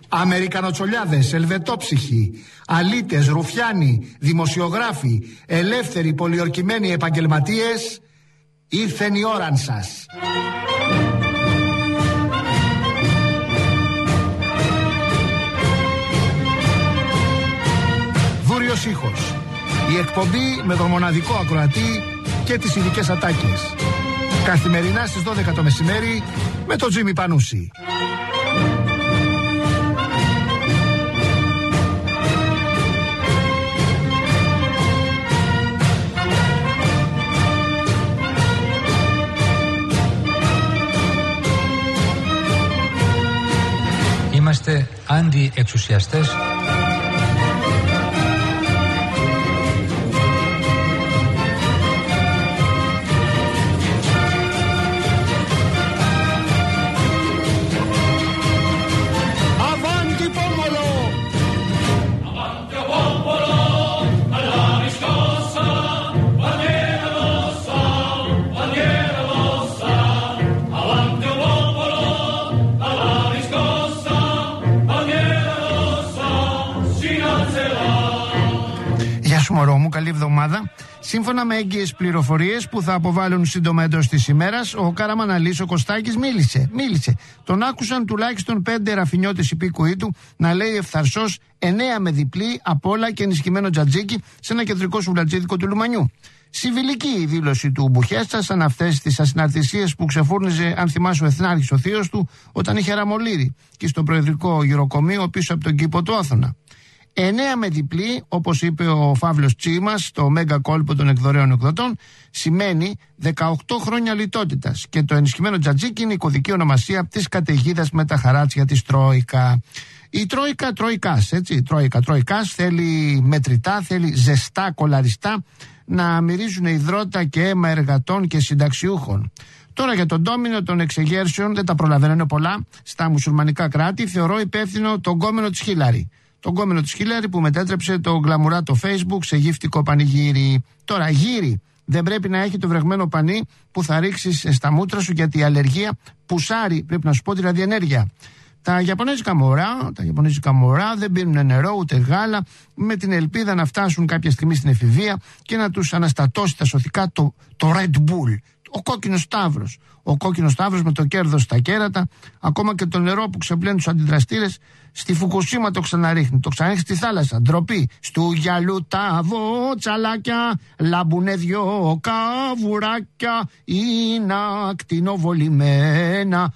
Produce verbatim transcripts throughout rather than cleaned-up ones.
Αμερικανοτσολιάδες, ελβετόψυχοι, αλήτες, ρουφιάνοι, δημοσιογράφοι, ελεύθεροι, πολιορκημένοι επαγγελματίες, ήρθεν η ώραν σας. Δούριος ήχος. Η εκπομπή με τον μοναδικό ακροατή και τις ειδικές ατάκες. Καθημερινά στις δώδεκα το μεσημέρι με τον Τζίμι Πανούση. Είμαστε αντιεξουσιαστές. Μωρό μου, καλή εβδομάδα. Σύμφωνα με έγκυες πληροφορίες που θα αποβάλουν σύντομα εντός της ημέρας, ο Καραμαναλής, ο Κωστάκης, μίλησε. Μίλησε. Τον άκουσαν τουλάχιστον πέντε ραφινιώτες υπήκοοι του να λέει ευθαρσώς εννέα με διπλή, απ' όλα και ενισχυμένο τζατζίκι σε ένα κεντρικό σουβλατζίδικο του Λουμανιού. Συμβιλική η δήλωση του Μπουχέστα, σαν αυτές τις ασυναρτησίες που ξεφούρνιζε, αν θυμάσαι, ο Εθνάρχης ο θείος του, όταν είχε ραμολύρει και στο προεδρικό γυροκομείο πίσω από τον κήπο του Άθωνα. Εννέα με διπλή, όπως είπε ο Φαύλος Τσίμας στο μέγα κόλπο των εκδορέων εκδοτών, σημαίνει δεκαοκτώ χρόνια λιτότητας. Και το ενισχυμένο τζατζίκι είναι η κωδική ονομασία της καταιγίδας με τα χαράτσια της Τρόικα. Η Τρόικα, Τροϊκάς, έτσι. Τρόικα, Τροϊκάς θέλει μετρητά, θέλει ζεστά, κολαριστά να μυρίζουν υδρότα και αίμα εργατών και συνταξιούχων. Τώρα για τον ντόμινο των εξεγέρσεων, δεν τα προλαβαίνω πολλά, στα μουσουλμανικά κράτη, θεωρώ υπεύθυνο τον κόμενο της Χίλαρη. Τον κόμενο της Χίλαρη που μετέτρεψε το γκλαμουράτο Facebook σε γύφτικο πανηγύρι. Τώρα, γύρι δεν πρέπει να έχει το βρεγμένο πανί που θα ρίξεις στα μούτρα σου, γιατί η αλλεργία πουσάρει, πρέπει να σου πω, τη ραδιενέργεια. Τα Ιαπωνέζικα μωρά, τα Ιαπωνέζικα μωρά δεν πίνουν νερό ούτε γάλα, με την ελπίδα να φτάσουν κάποια στιγμή στην εφηβεία και να τους αναστατώσει τα σωθικά το, το Red Bull. Ο κόκκινος σταύρος. Ο κόκκινος σταύρος με το κέρδος στα κέρατα, ακόμα και το νερό που ξεπλένει τους αντιδραστήρες, στη Φουκουσίμα το ξαναρίχνει. Το ξαναρίχνει στη θάλασσα. Ντροπή. Στου γυαλού τα βοτσαλάκια, λαμπουνε δυο καβουράκια, είναι ακτινοβολημένα,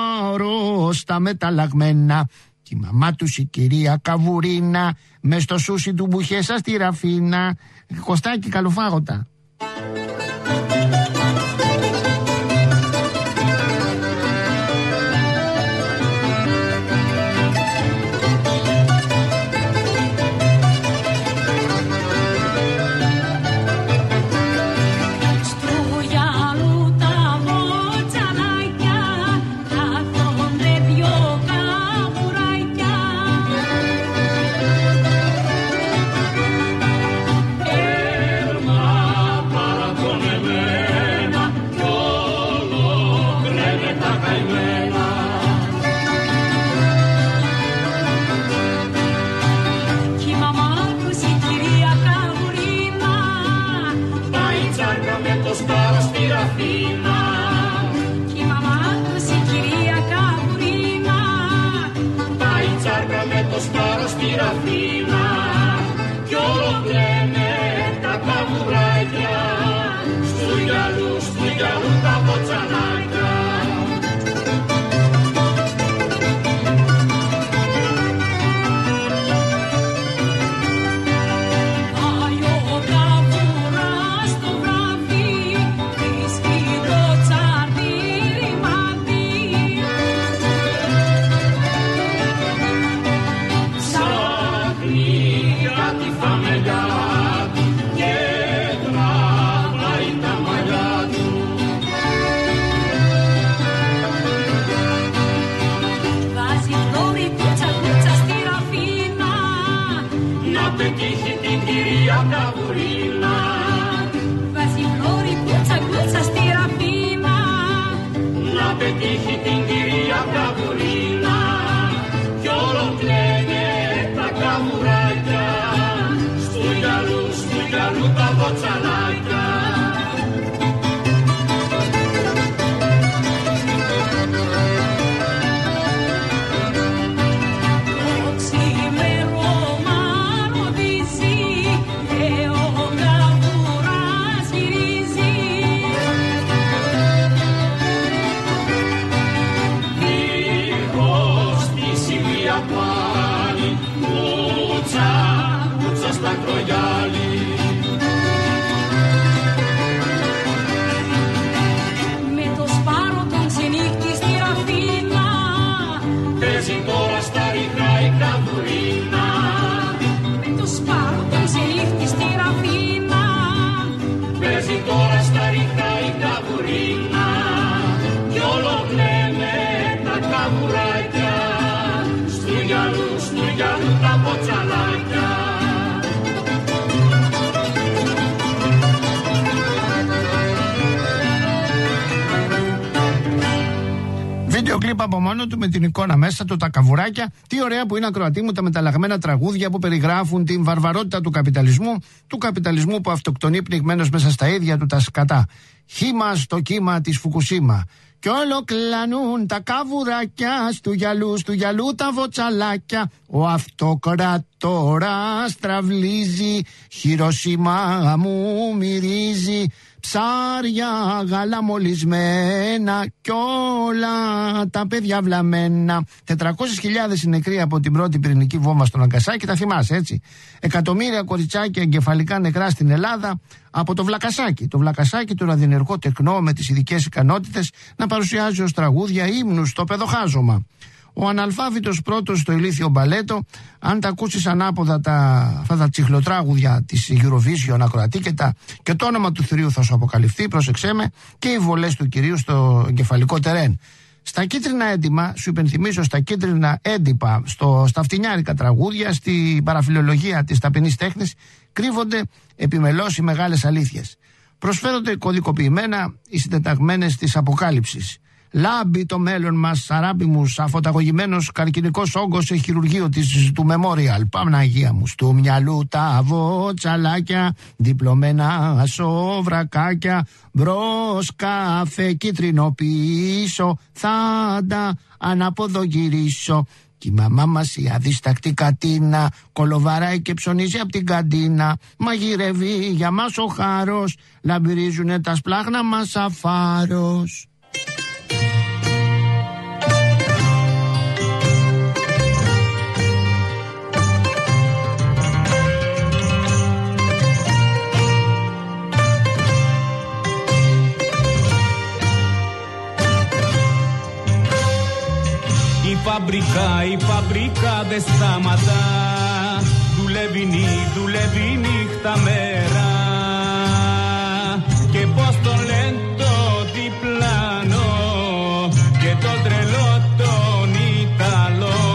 άρρωστα μεταλλαγμένα. Και η μαμά τους η κυρία Καβουρίνα, μες στο σούσι του Μπουχέσα στη Ραφίνα. Κωστάκι, καλοφάγωτα. πετύχει την κυρία Καβουρίνα κι όλο βοτσαλάκια. Με το σπάρο τον ξενύχτη στη Ραφίνα παίζει τώρα στα ριχνά η καβουρίνα. Με το σπάρο τον ξενύχτη στη Ραφίνα παίζει τώρα στα ριχνά η καβουρίνα. Κι όλο κλαίνε τα καβουράκια στου γυαλού, στου γυαλού τα ποτσαλάκια. Βίντεο κλιπ από μόνο του με την εικόνα μέσα του, τα καβουράκια. Τι ωραία που είναι, ακροατή μου, τα μεταλλαγμένα τραγούδια που περιγράφουν την βαρβαρότητα του καπιταλισμού, του καπιταλισμού που αυτοκτονεί πνιγμένος μέσα στα ίδια του τα σκατά. Χύμα στο κύμα της Φουκουσίμα. Κι όλο κλανούν τα καβουράκια, στου γυαλού, στου γυαλού τα βοτσαλάκια. Ο αυτοκρατόρας στραβλίζει, Χειροσίμα μου μυρίζει. Ψάρια γαλαμολισμένα κι όλα τα παιδιά βλαμμένα. τετρακόσιες χιλιάδες νεκροί από την πρώτη πυρηνική βόμβα στο Ναγκασάκι, τα θυμάσαι έτσι. Εκατομμύρια κοριτσάκια εγκεφαλικά νεκρά στην Ελλάδα από το Βλακασάκι. Το Βλακασάκι, το ραδιενεργό τεκνό με τις ειδικές ικανότητες να παρουσιάζει ως τραγούδια ύμνους στο παιδοχάζωμα. Ο αναλφάβητος πρώτος στο ηλίθιο μπαλέτο, αν τα ακούσεις ανάποδα τα, αυτά τα τσιχλοτράγουδια της Eurovision, ακροατή, και, τα, και το όνομα του θηρίου θα σου αποκαλυφθεί, πρόσεξέ με, και οι βολές του κυρίου στο εγκεφαλικό τερέν. Στα κίτρινα έντυπα, σου υπενθυμίζω, στα κίτρινα έντυπα, στο, στα φτηνιάρικα τραγούδια, στην παραφιλολογία της ταπεινής τέχνης, κρύβονται επιμελώς οι μεγάλες αλήθειες. Προσφέρονται κωδικοποιημένα οι συντεταγμένες της αποκάλυψης. Λάμπει το μέλλον μας, αράπημους, αφωταγωγημένος καρκινικός όγκος σε χειρουργείο της, του Memorial. Παναγία μου, του μυαλού τα βοτσαλάκια, διπλωμένα σοβρακάκια, μπρος καφέ κίτρινο πίσω, θα τα αναποδογυρίσω. Κι η μαμά μας η αδίστακτη κατίνα κολοβαράει και ψωνίζει απ' την καντίνα. Μαγειρεύει για μας ο χάρος, λαμπυρίζουνε τα σπλάχνα μας αφάρος. Η φαμπρικά, η φαμπρικά δεν σταματά. Δουλεύει νύ, δουλεύει νύχτα μέρα. Και πως τον λένε το διπλάνο και τον τρελό τον Ιταλό.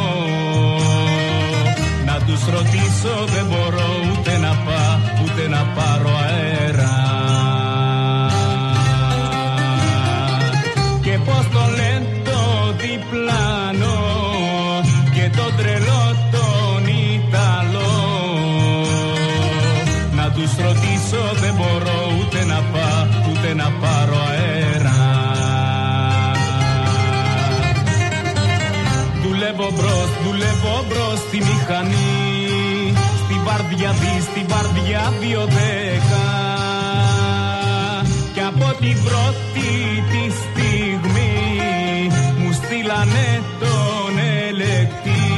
Να τους ρωτήσω δεν μπορώ ούτε να πάω ούτε να πάρω αέρα. Και πως τον λένε το διπλάνο και τον τρελό τον Ιταλό. Να τους ρωτήσω δεν μπορώ ούτε να πάω ούτε να πάρω αέρα. Δουλεύω μπρος, δουλεύω μπρος στη μηχανή, στη βάρδια δι, στη βάρδια δύο δέκα. Κι από την πρώτη τη στιγμή μου στείλανε τον ελεκτή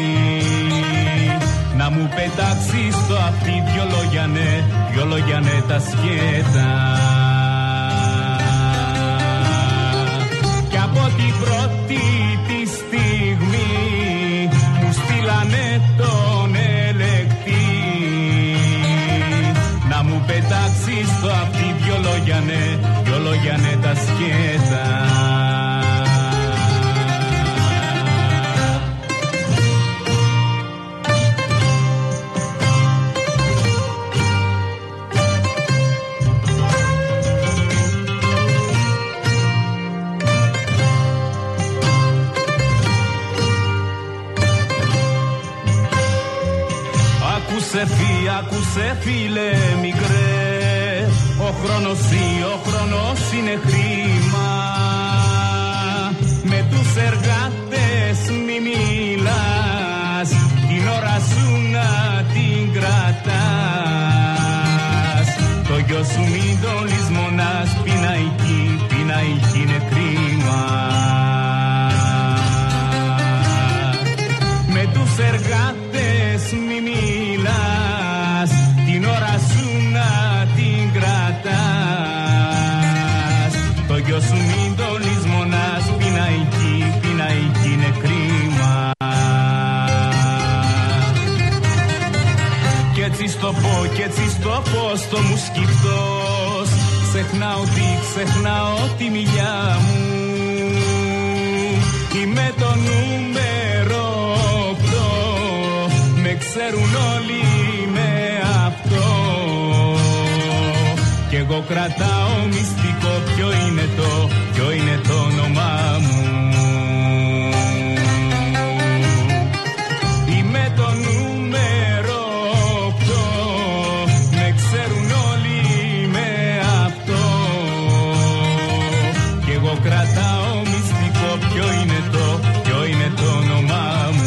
να μου πετάξει στο αυτί δυο λόγια ναι, δυο λόγια ναι τα σκέτα. Κι από την πρώτη τη στιγμή μου στείλανε τον ελεκτή να μου πετάξει στο αυτί δυο λόγια ναι, δυο λόγια ναι τα σκέτα. Άκουσε φύ, άκουσε φίλε μικρέ, Ο χρόνος ή ο χρόνος είναι χρήμα. Με τους εργάτες μη μιλάς, την ώρα σου να την κρατάς. Το γιο σου μην το λησμονάς, πειναϊκή, πειναϊκή είναι κρίμα. Με τους εργάτες μη μιλάς, την ώρα σου να την κρατάς. Το γιο σου μην το λησμονάς, πειναϊκή, πειναϊκή είναι κρίμα. Κι έτσι στο πω, κι έτσι στο πω στο μου σκυφτός. Ξεχνάω τι, ξεχνάω τη μιλιά μου. Είμαι το νούμερο οκτώ. Με ξέρουν όλοι με αυτό. Κι εγώ κρατάω μυστικό. Ποιο είναι το, ποιο είναι το όνομά μου. Είμαι το νούμερο οκτώ. Με ξέρουν όλοι με αυτό. Κι εγώ κρατάω μυστικό. Ποιο είναι το, ποιο είναι το όνομά μου.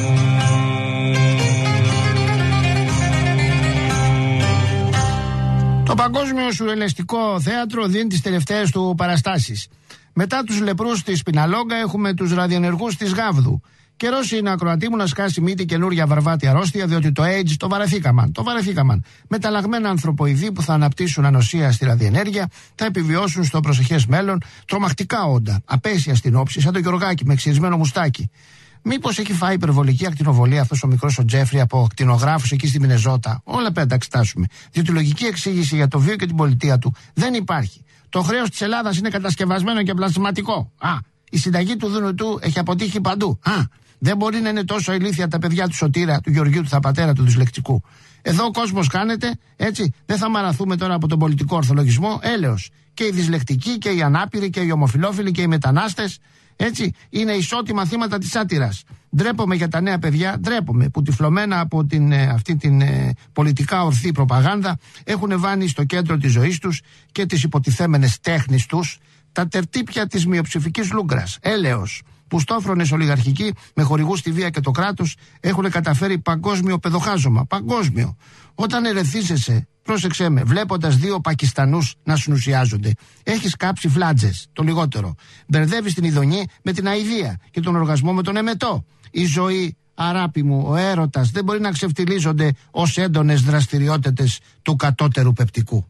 Το Παγκόσμιο Σουρεαλιστικό Θέατρο δίνει τις τελευταίες του παραστάσεις. Μετά τους λεπρούς της Πιναλόγκα έχουμε τους ραδιενεργούς της Γάβδου. Καιρός είναι, ακροατή μου, να σκάσει μύτη καινούρια βαρβάτη αρρώστια, διότι το AIDS το βαρεθήκαμαν. Το βαρεθήκαμαν. Μεταλλαγμένα ανθρωποειδή που θα αναπτύσσουν ανοσία στη ραδιενέργεια, θα επιβιώσουν στο προσεχές μέλλον τρομακτικά όντα, απέσια στην όψη, σαν το Γιωργάκι με ξυρισμένο μουστάκι. Μήπως έχει φάει υπερβολική ακτινοβολία αυτός ο μικρός ο Τζέφρι από ακτινογράφους εκεί στη Μινεζότα. Όλα πρέπει να τα εξετάσουμε. Διότι λογική εξήγηση για το βίο και την πολιτεία του δεν υπάρχει. Το χρέος της Ελλάδας είναι κατασκευασμένο και πλασματικό. Α, η συνταγή του Δουνουτού έχει αποτύχει παντού. Α, δεν μπορεί να είναι τόσο ηλίθια τα παιδιά του Σωτήρα, του Γεωργίου του Θαπατέρα, του δυσλεκτικού. Εδώ ο κόσμος κάνεται, έτσι, δεν θα μαραθούμε τώρα από τον πολιτικό ορθολογισμό, έλεος. Και οι δυσλεκτικοί και οι ανάπηροι και οι ομοφυλόφιλοι και οι μετανάστες. Έτσι, είναι ισότιμα θύματα της σάτυρας. Ντρέπομαι για τα νέα παιδιά, ντρέπομαι που τυφλωμένα από την, ε, αυτή την ε, πολιτικά ορθή προπαγάνδα έχουν βάλει στο κέντρο της ζωής τους και τις υποτιθέμενες τέχνης τους τα τερτύπια της μειοψηφικής λούγκρας. Έλεος, που στόφρονες ολιγαρχικοί με χορηγούς στη βία και το κράτος έχουν καταφέρει παγκόσμιο παιδοχάζωμα. Παγκόσμιο. Όταν ερεθίζεσαι, πρόσεξέ με, βλέποντας δύο Πακιστανούς να συνουσιάζονται, έχεις κάψει φλάτζες, το λιγότερο. Μπερδεύεις την ειδονή με την αηδία και τον οργασμό με τον εμετό. Η ζωή, αράπη μου, ο έρωτας δεν μπορεί να ξεφτιλίζονται ως έντονες δραστηριότητες του κατώτερου πεπτικού.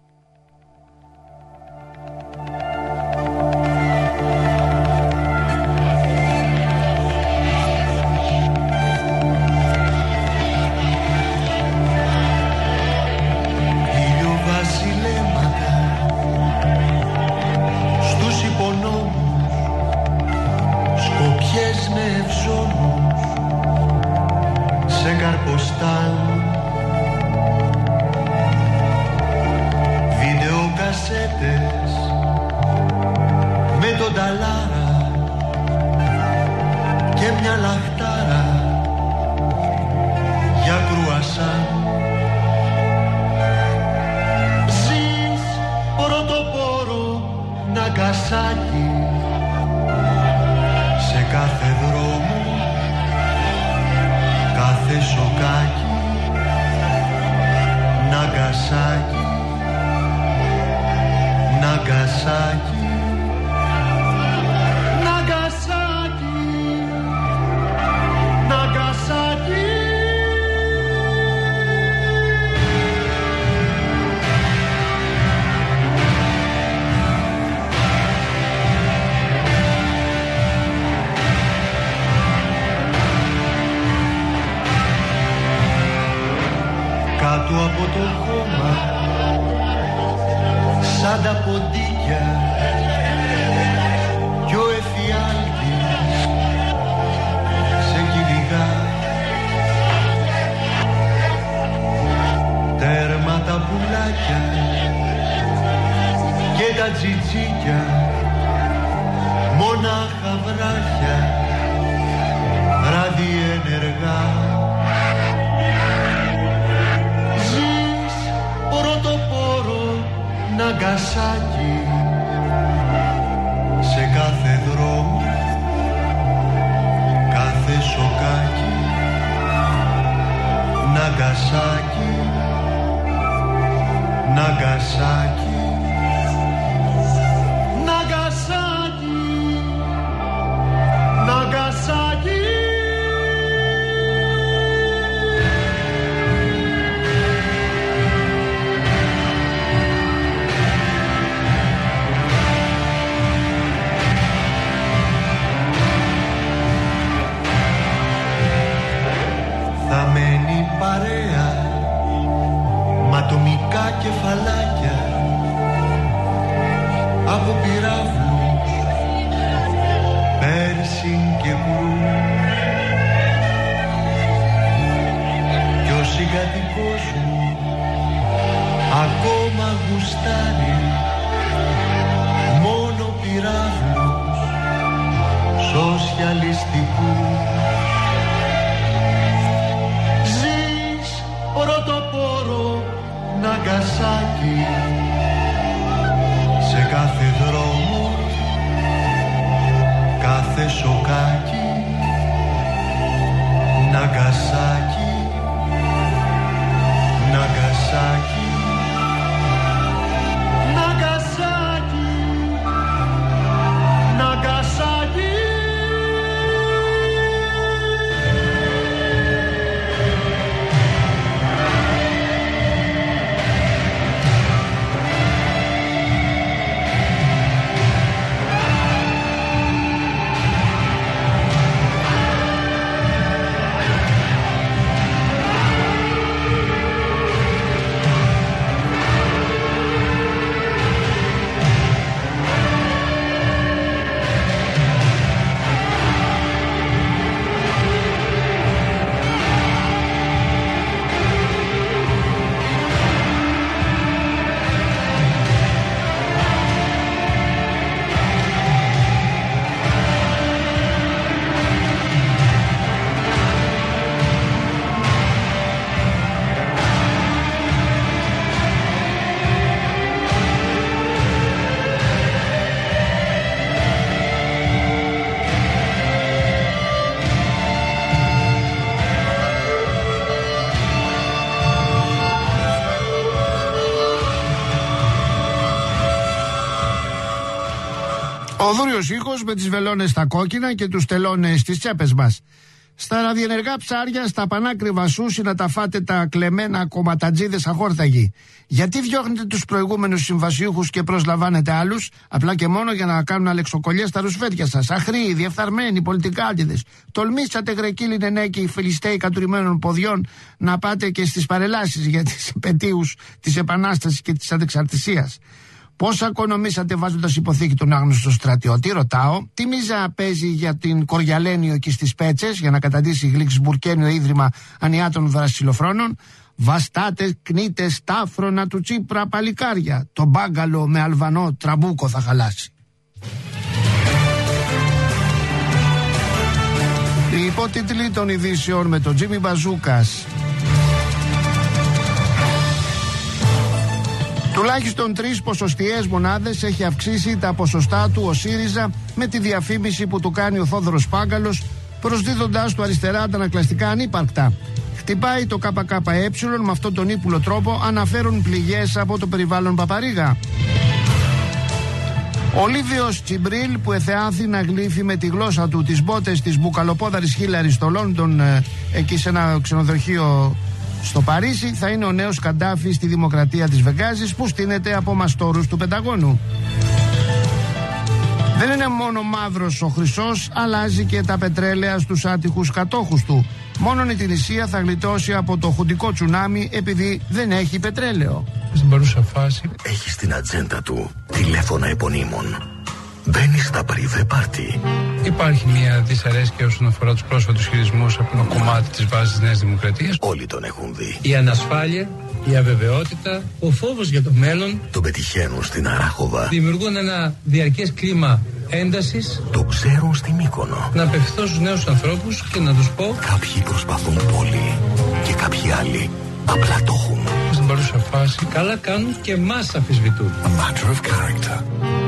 Με τον ταλάρα και μια λαχτάρα για κρουασάν. Ζεις πρωτοπόρο Ναγκασάκι, σε κάθε δρόμο, κάθε σοκάκι. Ναγκασάκι, Ναγκασάκι, Ναγκασάκι, Ναγκασάκι. Κάτω από το χώμα, σαν τα ποντίκια κι ο εφιάλτης σε κυνηγά. Τέρμα τα πουλάκια και τα τζιτζίκια, μονάχα βράχια, βράδυ ενεργά. Ναγκασάκι, σε κάθε δρόμο, κάθε σοκάκι. Ναγκασάκι, Ναγκασάκι, Ναγκασάκι, Ναγκασάκι. Θα μένει παρέα μ' ατομικά κεφαλάκια από πυράβλους πέρσι και μπλου. Κι ο συγκατοικός μου ακόμα γουστάρει μόνο πυράβλους σοσιαλιστικούς. Πρωτοπόρο Ναγκασάκι, σε κάθε δρόμο, κάθε σοκάκι. Ναγκασάκι, Ναγκασάκι, Ναγκασάκι, Ναγκασάκι. Ο δούριος ήχος με τις βελόνες στα κόκκινα και τους τελώνες στις τσέπες μας. Στα ραδιενεργά ψάρια, στα πανάκριβα σούσι να τα φάτε τα κλεμμένα κομματατζίδες αχόρταγοι. Γιατί διώχνετε τους προηγούμενους συμβασιούχους και προσλαμβάνετε άλλους, απλά και μόνο για να κάνουν αλεξοκολλιές στα ρουσφέτια σας? Αχροί, διεφθαρμένοι, πολιτικάντιδες. Τολμήσατε, γρεκύλοι νενέκοι, φιλιστέοι κατουρημένων ποδιών, να πάτε και στις παρελάσεις για τις επετείους της Επανάστασης και της Ανεξαρτησίας. Πόσα οικονομήσατε βάζοντας υποθήκη τον άγνωστο στρατιώτη, ρωτάω. Τι μίζα παίζει για την Κοριαλένιο και στις Πέτσες για να καταντήσει Γλυξμπουρκένιο ίδρυμα ανιάτων δρασιλοφρόνων? Βαστάτε, κνείτε, στάφρονα του Τσίπρα παλικάρια. Το μπάγκαλο με αλβανό τραμπούκο θα χαλάσει. Οι υπότιτλοι των ειδήσεων με τον Τζίμι Μπαζούκας. Τουλάχιστον τρεις ποσοστιαίες μονάδες έχει αυξήσει τα ποσοστά του ο ΣΥΡΙΖΑ με τη διαφήμιση που του κάνει ο Θόδωρος Πάγκαλος, προσδίδοντας του αριστερά αντανακλαστικά ανύπαρκτα. Χτυπάει το ΚΚΕ με αυτόν τον ύπουλο τρόπο, αναφέρουν πληγές από το περιβάλλον Παπαρίγα. Ο Λίβιος Τσιμπρίλ, που εθεάθη να γλύφει με τη γλώσσα του τις μπότες της μπουκαλοπόδαρης Χίλαρη στο Λόντον, ε, εκεί σε ένα ξενοδοχείο στο Παρίσι, θα είναι ο νέος Καντάφη στη δημοκρατία της Βεγγάζης, που στείνεται από μαστόρους του Πενταγώνου. Δεν είναι μόνο μαύρος ο χρυσός, αλλάζει και τα πετρέλαια στους άτυχους κατόχους του. Μόνον η Τινησία θα γλιτώσει από το χουντικό τσουνάμι επειδή δεν έχει πετρέλαιο. Στην παρούσα φάση έχει στην ατζέντα του τηλέφωνα επωνύμων. Μπαίνει στα πριβέ πάρτι. υπάρχει μια δυσαρέσκεια όσον αφορά τους πρόσφατους χειρισμούς από ένα κομμάτι της βάσης της Νέας Δημοκρατίας. Όλοι τον έχουν δει. Η ανασφάλεια, η αβεβαιότητα, ο φόβος για το μέλλον τον πετυχαίνουν στην Αράχοβα. Δημιουργούν ένα διαρκές κλίμα έντασης. Το ξέρουν στη Μύκονο. Να απευθυνθώ στους νέους ανθρώπους και να τους πω: κάποιοι προσπαθούν πολύ και κάποιοι άλλοι απλά το έχουν. Στην παρούσα φάση καλά κάνουν και μας αμφισβητούν. A matter of character.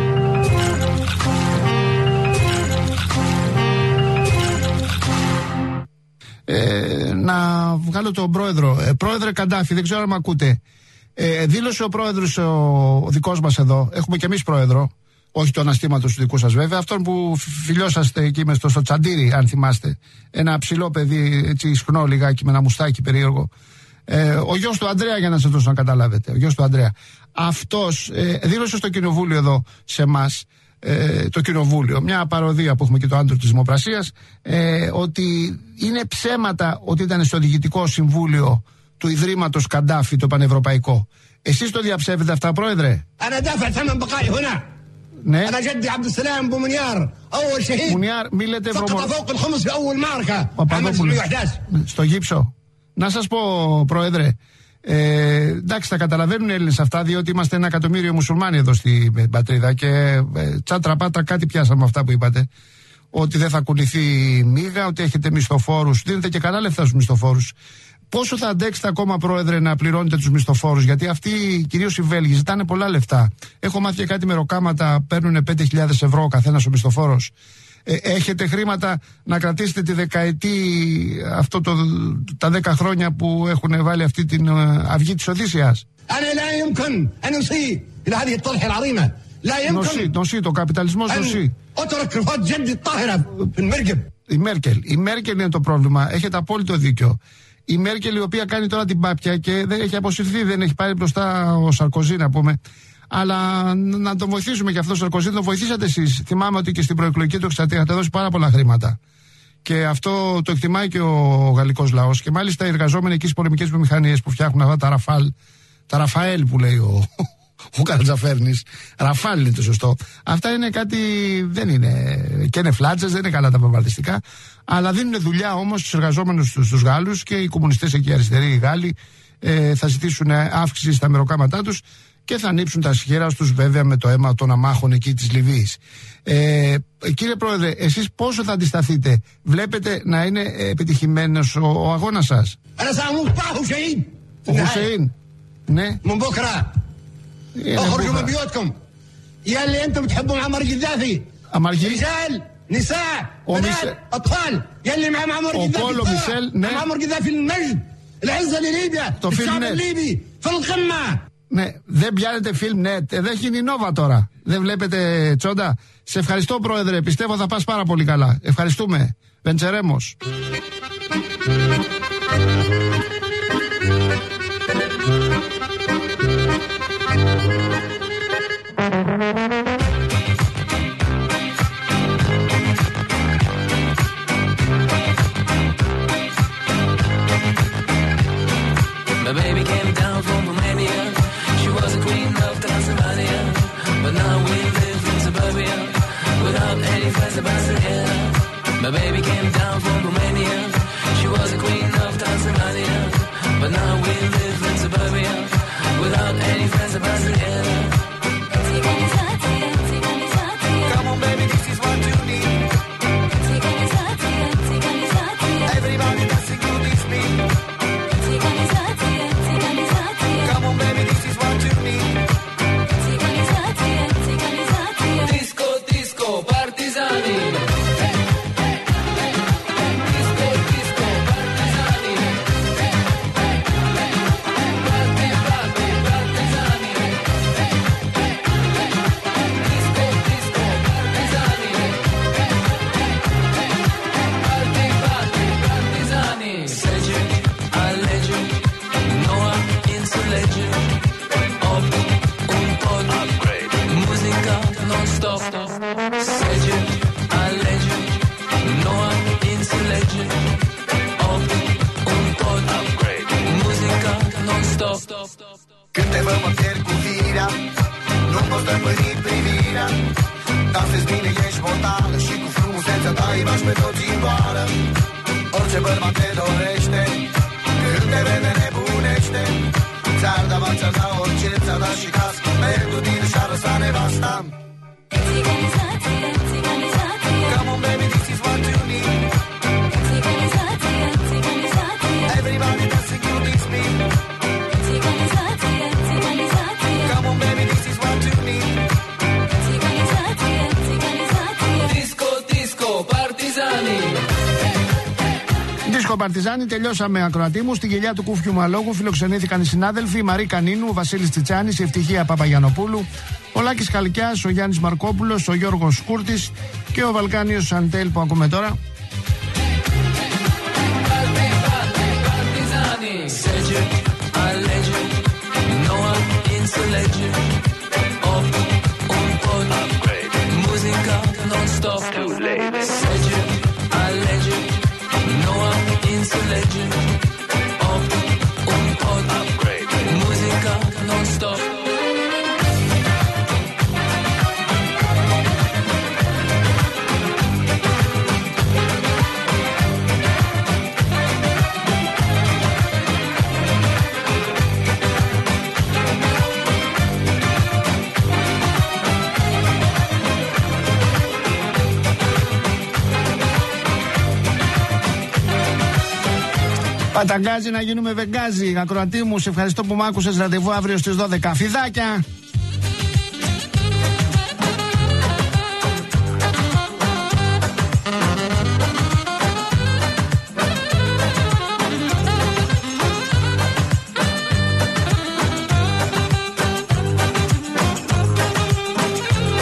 Ε, να βγάλω τον πρόεδρο. Ε, πρόεδρε Καντάφη, δεν ξέρω αν με ακούτε. Ε, δήλωσε ο πρόεδρος, ο, ο δικός μας εδώ, έχουμε και εμείς πρόεδρο, όχι του αναστήματος του δικού σας βέβαια, αυτόν που φιλιώσαστε εκεί μες στο, στο Τσαντήρι, αν θυμάστε. Ένα ψηλό παιδί, έτσι ισχνό λιγάκι, με ένα μουστάκι περίεργο. Ε, ο γιος του Ανδρέα, για να σας δώσω να καταλάβετε. Ο γιος του Ανδρέα. Αυτός ε, δήλωσε στο κοινοβούλιο εδώ σε εμάς, ε, το κοινοβούλιο, μια παροδία που έχουμε και το άντρο της Δημοκρασίας, ε, ότι είναι ψέματα ότι ήταν στο διοικητικό συμβούλιο του Ιδρύματος Καντάφη, το πανευρωπαϊκό. Εσείς το διαψεύδετε αυτά, πρόεδρε? Ναι. Μουνιάρ, μη λέτε Παπαδόπουλος στο γύψο. Να σας πω, πρόεδρε, ε, εντάξει, τα καταλαβαίνουν οι Έλληνες αυτά, διότι είμαστε ένα εκατομμύριο μουσουλμάνοι εδώ στην πατρίδα και ε, τσάτρα πάτα κάτι πιάσαμε αυτά που είπατε. Ότι δεν θα κουνηθεί μίγα, ότι έχετε μισθοφόρους, δίνετε και καλά λεφτά στους μισθοφόρους. Πόσο θα αντέξετε ακόμα, πρόεδρε, να πληρώνετε τους μισθοφόρους? Γιατί αυτοί, κυρίως οι Βέλγοι, ζητάνε πολλά λεφτά. Έχω μάθει και κάτι μεροκάματα, παίρνουν πέντε χιλιάδες ευρώ ο καθένας ο μισθοφόρος. Ε, έχετε χρήματα να κρατήσετε τη δεκαετή, αυτό το, τα δέκα χρόνια που έχουν βάλει αυτή την uh, αυγή της Οδύσσειας? Νοσή, νοσή, το καπιταλισμός νοσή. Η Μέρκελ, η Μέρκελ είναι το πρόβλημα, έχετε απόλυτο δίκιο. Η Μέρκελ, η οποία κάνει τώρα την πάπια και δεν έχει αποσυρθεί, δεν έχει πάρει μπροστά ο Σαρκοζή, να πούμε. Αλλά να τον βοηθήσουμε και αυτό ο Σαρκοζή, τον βοηθήσατε εσείς. Θυμάμαι ότι και στην προεκλογική του εκστρατεία είχατε δώσει πάρα πολλά χρήματα. Και αυτό το εκτιμάει και ο γαλλικός λαός. Και μάλιστα οι εργαζόμενοι εκεί στις πολεμικές βιομηχανίες που φτιάχνουν αυτά τα Ραφάλ, τα Ραφαέλ που λέει ο, ο Καρατζαφέρνης. Ραφάλ είναι το σωστό. Αυτά είναι κάτι, δεν είναι. Και είναι φλάτσες, δεν είναι καλά τα προβατιστικά. Αλλά δίνουν δουλειά όμως στους εργαζόμενους στους Γάλλους, και οι κομμουνιστές εκεί αριστεροί, οι Γάλλοι, ε, θα ζητήσουν αύξηση στα μεροκάματά τους και θα ανοίξουν τα σχέρα τους βέβαια με το αίμα των αμάχων εκεί της Λιβύης. Ε, κύριε Πρόεδρε, εσείς πόσο θα αντισταθείτε? Βλέπετε να είναι επιτυχημένος ο, ο αγώνας σας? Ο Χουσέιν. Ναι. اخرجوا من بيوتكم يا اللي انتم بتحبوا معمر القذافي رجال نساء بنات اطفال يا اللي مع معمر القذافي معمر القذافي المجد العزه لليبيا الشعب الليبي في القمه. Ναι, δεν πιάνετε φιλμ νετ, εδώ έχει η Νόβα τώρα. Δεν βλέπετε, Τσόντα? Σε ευχαριστώ, Πρόεδρε, πιστεύω θα πας πάρα πολύ καλά. Ευχαριστούμε. Βεντσερέμος. My baby came down from Romania. She was a queen of Transylvania, but now we live in suburbia without any friends about Tanzania. My baby came down from Romania. She was a queen of Transylvania, but now we live in suburbia without any friends about Tanzania. Come on, baby, this is what you need. Everybody dancing to this beat. Come on, baby, this is what you need. Disco, disco, partigiani. Disco, disco, partigiani. Party, party, partigiani. Disco, disco, partigiani. Party, party, partigiani. Legend, a legend. Noah into legend. Of un pod. Musica non stop. Legend, a legend. Noah into legend. Of un pod. Musica non stop. Când te văd mă pierd cu firea, nu poți stăpâni privirea. Dansezi bine, ești mortală și cu frumusețea ta îi bași pe toți în goală. Orice bărbat te dorește, când te vede nebunește. Ți-ar da bani, ți-ar da orice, ți-ar da și cască. Pentru tine și-ar lăsa nevasta. Come on baby, this is what you need. Everybody dancing to this beat. Παρτιζάνη τελειώσαμε, ακροατή μου. Στη γελιά του Κούφιου Μαλόγου φιλοξενήθηκαν οι συνάδελφοι η Μαρή Κανίνου, ο Βασίλης Τσιτσάνης, η Ευτυχία Παπαγιανοπούλου, ο Λάκης Χαλκιάς, ο Γιάννης Μαρκόπουλος, ο Γιώργος Κούρτης και ο Βαλκάνιος Αντέλ που ακούμε τώρα. Παταγκάζει να γίνουμε βεγγάζι. Ακροατή μου, σε ευχαριστώ που μ' άκουσες. Ραντεβού αύριο στις δώδεκα. Φιδάκια!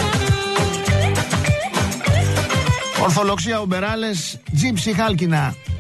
Ορθολογία Ομπεράλες, Τζίψι Χάλκινα.